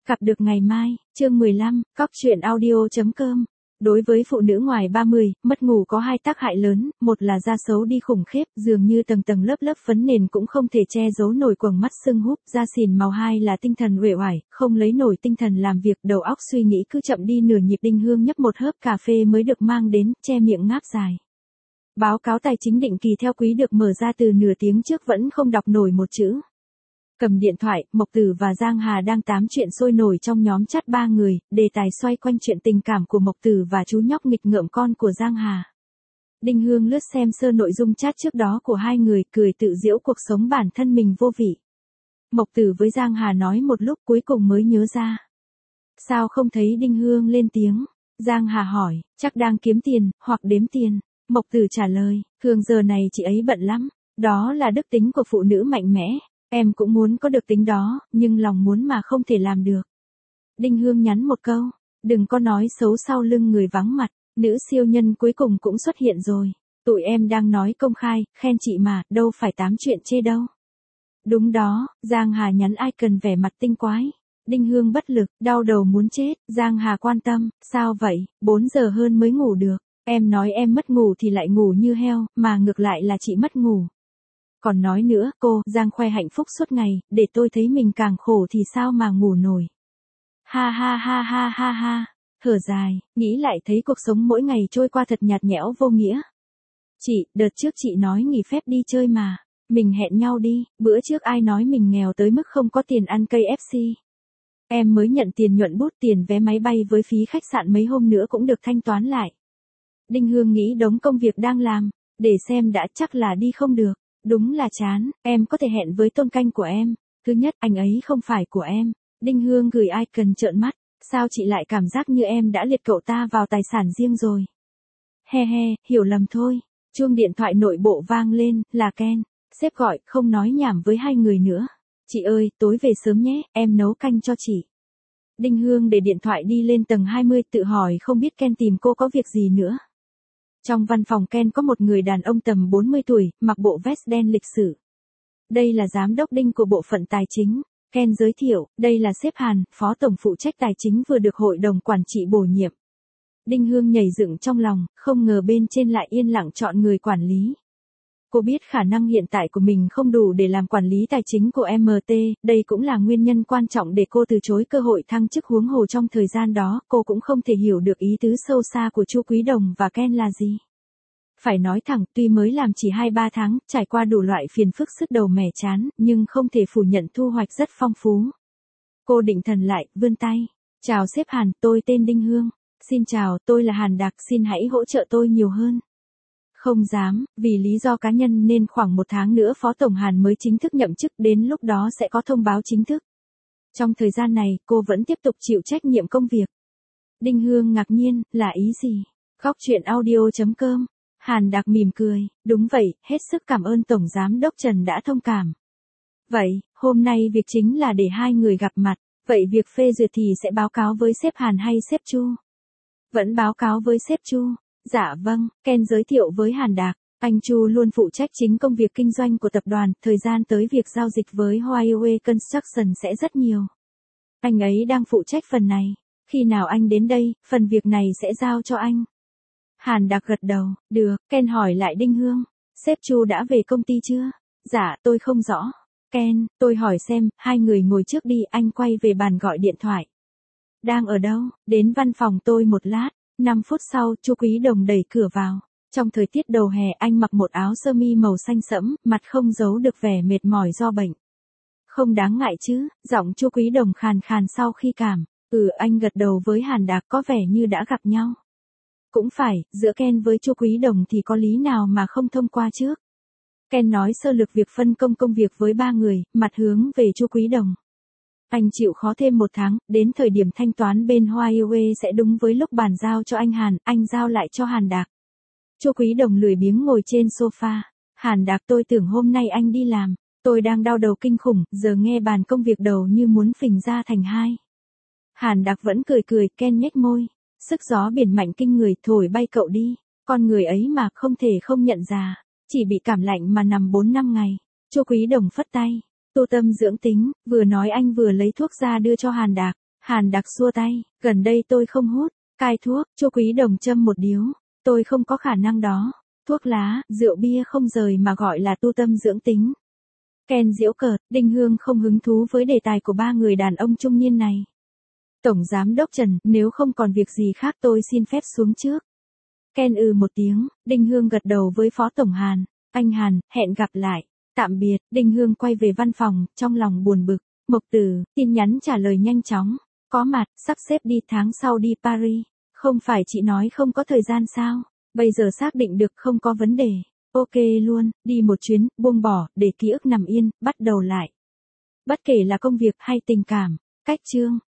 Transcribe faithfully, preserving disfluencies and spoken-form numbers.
Gặp được ngày mai, chương mười lăm, cóc truyện audio chấm com. Đối với phụ nữ ngoài ba mươi, mất ngủ có hai tác hại lớn, một là da xấu đi khủng khiếp, dường như tầng tầng lớp lớp phấn nền cũng không thể che giấu nổi quầng mắt sưng húp, da xìn màu. Hai là tinh thần uể oải, không lấy nổi tinh thần làm việc, đầu óc suy nghĩ cứ chậm đi nửa nhịp. Đinh Hương nhấp một hớp cà phê mới được mang đến, che miệng ngáp dài. Báo cáo tài chính định kỳ theo quý được mở ra từ nửa tiếng trước vẫn không đọc nổi một chữ. Cầm điện thoại, Mộc Tử và Giang Hà đang tám chuyện sôi nổi trong nhóm chat ba người, đề tài xoay quanh chuyện tình cảm của Mộc Tử và chú nhóc nghịch ngợm con của Giang Hà. Đinh Hương lướt xem sơ nội dung chat trước đó của hai người, cười tự giễu cuộc sống bản thân mình vô vị. Mộc Tử với Giang Hà nói một lúc cuối cùng mới nhớ ra. Sao không thấy Đinh Hương lên tiếng? Giang Hà hỏi, chắc đang kiếm tiền, hoặc đếm tiền. Mộc Tử trả lời, Hương giờ này chị ấy bận lắm, đó là đức tính của phụ nữ mạnh mẽ. Em cũng muốn có được tính đó, nhưng lòng muốn mà không thể làm được. Đinh Hương nhắn một câu, đừng có nói xấu sau lưng người vắng mặt, nữ siêu nhân cuối cùng cũng xuất hiện rồi. Tụi em đang nói công khai, khen chị mà, đâu phải tám chuyện chê đâu. Đúng đó, Giang Hà nhắn icon vẻ mặt tinh quái. Đinh Hương bất lực, đau đầu muốn chết. Giang Hà quan tâm, sao vậy, bốn giờ hơn mới ngủ được. Em nói em mất ngủ thì lại ngủ như heo, mà ngược lại là chị mất ngủ. Còn nói nữa, cô, Giang khoe hạnh phúc suốt ngày, để tôi thấy mình càng khổ thì sao mà ngủ nổi. Ha ha ha ha ha ha, thở dài, nghĩ lại thấy cuộc sống mỗi ngày trôi qua thật nhạt nhẽo vô nghĩa. Chị, đợt trước chị nói nghỉ phép đi chơi mà, mình hẹn nhau đi, bữa trước ai nói mình nghèo tới mức không có tiền ăn cây ép xê. Em mới nhận tiền nhuận bút, tiền vé máy bay với phí khách sạn mấy hôm nữa cũng được thanh toán lại. Đinh Hương nghĩ đống công việc đang làm, để xem đã, chắc là đi không được. Đúng là chán, em có thể hẹn với tôn canh của em. Thứ nhất, anh ấy không phải của em. Đinh Hương gửi icon trợn mắt. Sao chị lại cảm giác như em đã liệt cậu ta vào tài sản riêng rồi? He he, hiểu lầm thôi. Chuông điện thoại nội bộ vang lên, là Ken. Sếp gọi, không nói nhảm với hai người nữa. Chị ơi, tối về sớm nhé, em nấu canh cho chị. Đinh Hương để điện thoại đi lên tầng hai mươi, tự hỏi không biết Ken tìm cô có việc gì nữa. Trong văn phòng Ken có một người đàn ông tầm bốn mươi tuổi, mặc bộ vest đen lịch sử. Đây là giám đốc Đinh của bộ phận tài chính. Ken giới thiệu, đây là sếp Hàn, phó tổng phụ trách tài chính vừa được hội đồng quản trị bổ nhiệm. Đinh Hương nhảy dựng trong lòng, không ngờ bên trên lại yên lặng chọn người quản lý. Cô biết khả năng hiện tại của mình không đủ để làm quản lý tài chính của em tê, đây cũng là nguyên nhân quan trọng để cô từ chối cơ hội thăng chức, huống hồ trong thời gian đó, cô cũng không thể hiểu được ý tứ sâu xa của Chu Quý Đồng và Ken là gì. Phải nói thẳng, tuy mới làm chỉ hai ba tháng, trải qua đủ loại phiền phức sứt đầu mẻ chán, nhưng không thể phủ nhận thu hoạch rất phong phú. Cô định thần lại, vươn tay. Chào sếp Hàn, tôi tên Đinh Hương. Xin chào, tôi là Hàn Đạc, xin hãy hỗ trợ tôi nhiều hơn. Không dám, vì lý do cá nhân nên khoảng một tháng nữa Phó Tổng Hàn mới chính thức nhậm chức, đến lúc đó sẽ có thông báo chính thức. Trong thời gian này, cô vẫn tiếp tục chịu trách nhiệm công việc. Đinh Hương ngạc nhiên, là ý gì? Góc truyện audio chấm com. Hàn Đạc mỉm cười, đúng vậy, hết sức cảm ơn Tổng Giám đốc Trần đã thông cảm. Vậy, hôm nay việc chính là để hai người gặp mặt, vậy việc phê duyệt thì sẽ báo cáo với sếp Hàn hay sếp Chu? Vẫn báo cáo với sếp Chu. Dạ vâng, Ken giới thiệu với Hàn Đạc, anh Chu luôn phụ trách chính công việc kinh doanh của tập đoàn, thời gian tới việc giao dịch với Huawei Construction sẽ rất nhiều. Anh ấy đang phụ trách phần này, khi nào anh đến đây, phần việc này sẽ giao cho anh. Hàn Đạc gật đầu, được. Ken hỏi lại Đinh Hương, sếp Chu đã về công ty chưa? Dạ, tôi không rõ. Ken, tôi hỏi xem, hai người ngồi trước đi, anh quay về bàn gọi điện thoại. Đang ở đâu? Đến văn phòng tôi một lát. năm phút sau, Chu Quý Đồng đẩy cửa vào. Trong thời tiết đầu hè, anh mặc một áo sơ mi màu xanh sẫm, mặt không giấu được vẻ mệt mỏi do bệnh. Không đáng ngại chứ? Giọng Chu Quý Đồng khàn khàn sau khi cảm. Ừ, anh gật đầu với Hàn Đạc, có vẻ như đã gặp nhau. Cũng phải, giữa Ken với Chu Quý Đồng thì có lý nào mà không thông qua trước. Ken nói sơ lược việc phân công công việc với ba người, mặt hướng về Chu Quý Đồng. Anh chịu khó thêm một tháng, đến thời điểm thanh toán bên Huawei sẽ đúng với lúc bàn giao cho anh Hàn, anh giao lại cho Hàn Đạc. Chu Quý Đồng lười biếng ngồi trên sofa. Hàn Đạc, tôi tưởng hôm nay anh đi làm, tôi đang đau đầu kinh khủng, giờ nghe bàn công việc đầu như muốn phình ra thành hai. Hàn Đạc vẫn cười cười, Ken nhếch môi. Sức gió biển mạnh kinh người, thổi bay cậu đi. Con người ấy mà không thể không nhận ra, chỉ bị cảm lạnh mà nằm bốn năm ngày. Chu Quý Đồng phất tay. Tu tâm dưỡng tính, vừa nói anh vừa lấy thuốc ra đưa cho Hàn Đạc. Hàn Đặc xua tay, gần đây tôi không hút, cai thuốc, Chu Quý Đồng châm một điếu, tôi không có khả năng đó. Thuốc lá, rượu bia không rời mà gọi là tu tâm dưỡng tính. Ken giễu cợt, Đinh Hương không hứng thú với đề tài của ba người đàn ông trung niên này. Tổng Giám đốc Trần, nếu không còn việc gì khác tôi xin phép xuống trước. Ken ừ một tiếng, Đinh Hương gật đầu với Phó Tổng Hàn. Anh Hàn, hẹn gặp lại. Tạm biệt, Đinh Hương quay về văn phòng, trong lòng buồn bực. Mộc Tử, tin nhắn trả lời nhanh chóng. Có mặt, sắp xếp đi tháng sau đi Paris. Không phải chị nói không có thời gian sao? Bây giờ xác định được không có vấn đề. Ok luôn, đi một chuyến, buông bỏ, để ký ức nằm yên, bắt đầu lại. Bất kể là công việc hay tình cảm. Cách chương.